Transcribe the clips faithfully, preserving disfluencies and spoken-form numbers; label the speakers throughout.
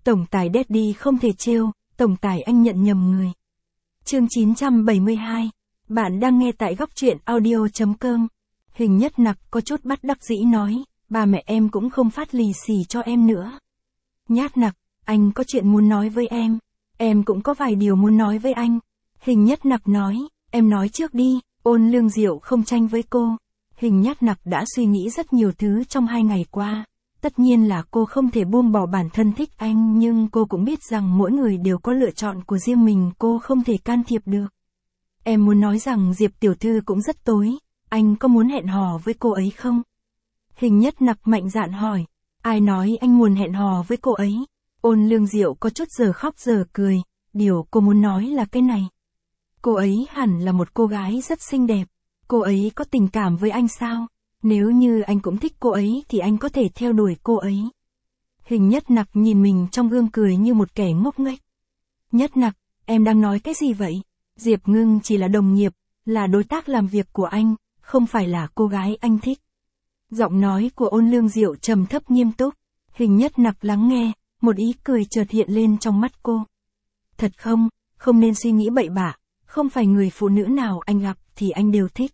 Speaker 1: Tổng tài Daddy không thể trêu, tổng tài anh nhận nhầm người. Chương chín trăm bảy mươi hai. Bạn đang nghe tại góc truyện audio chấm com. Hình Nhất Nặc có chút bất đắc dĩ nói, ba mẹ em cũng không phát lì xì cho em nữa. Nhát Nặc, anh có chuyện muốn nói với em. Em cũng có vài điều muốn nói với anh. Hình Nhất Nặc nói, em nói trước đi. Ôn Lương Diệu không tranh với cô. Hình Nhất Nặc đã suy nghĩ rất nhiều thứ trong hai ngày qua. Tất nhiên là cô không thể buông bỏ bản thân thích anh, nhưng cô cũng biết rằng mỗi người đều có lựa chọn của riêng mình, cô không thể can thiệp được. Em muốn nói rằng Diệp tiểu thư cũng rất tối, anh có muốn hẹn hò với cô ấy không? Hình Nhất Nặc mạnh dạn hỏi, ai nói anh muốn hẹn hò với cô ấy? Ôn Lương Diệu có chút giờ khóc giờ cười, điều cô muốn nói là cái này. Cô ấy hẳn là một cô gái rất xinh đẹp, cô ấy có tình cảm với anh sao? Nếu như anh cũng thích cô ấy thì anh có thể theo đuổi cô ấy. Hình Nhất Nặc nhìn mình trong gương cười như một kẻ ngốc nghếch. Nhất Nặc, em đang nói cái gì vậy? Diệp Ngưng chỉ là đồng nghiệp, là đối tác làm việc của anh, không phải là cô gái anh thích. Giọng nói của Ôn Lương Diệu trầm thấp nghiêm túc. Hình Nhất Nặc lắng nghe, một ý cười chợt hiện lên trong mắt cô. Thật không, không nên suy nghĩ bậy bạ, không phải người phụ nữ nào anh gặp thì anh đều thích.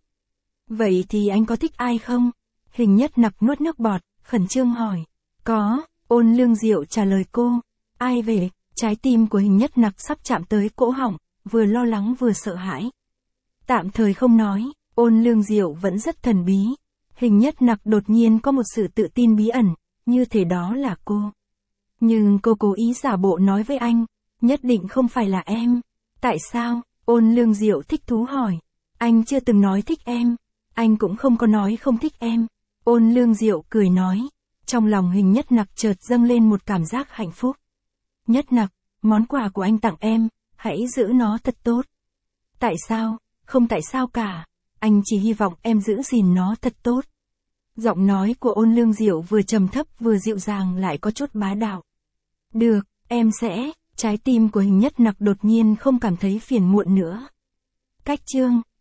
Speaker 1: Vậy thì anh có thích ai không? Hình Nhất Nặc nuốt nước bọt, khẩn trương hỏi. Có, Ôn Lương Diệu trả lời cô. Ai về? Trái tim của Hình Nhất Nặc sắp chạm tới cổ họng, vừa lo lắng vừa sợ hãi. Tạm thời không nói, Ôn Lương Diệu vẫn rất thần bí. Hình Nhất Nặc đột nhiên có một sự tự tin bí ẩn, như thể đó là cô. Nhưng cô cố ý giả bộ nói với anh, nhất định không phải là em. Tại sao? Ôn Lương Diệu thích thú hỏi. Anh chưa từng nói thích em. Anh cũng không có nói không thích em. Ôn Lương Diệu cười nói. Trong lòng Hình Nhất Nặc chợt dâng lên một cảm giác hạnh phúc. Nhất Nặc, món quà của anh tặng em, hãy giữ nó thật tốt. Tại sao? Không tại sao cả. Anh chỉ hy vọng em giữ gìn nó thật tốt. Giọng nói của Ôn Lương Diệu vừa trầm thấp vừa dịu dàng lại có chút bá đạo. Được, em sẽ. Trái tim của Hình Nhất Nặc đột nhiên không cảm thấy phiền muộn nữa. Cách chương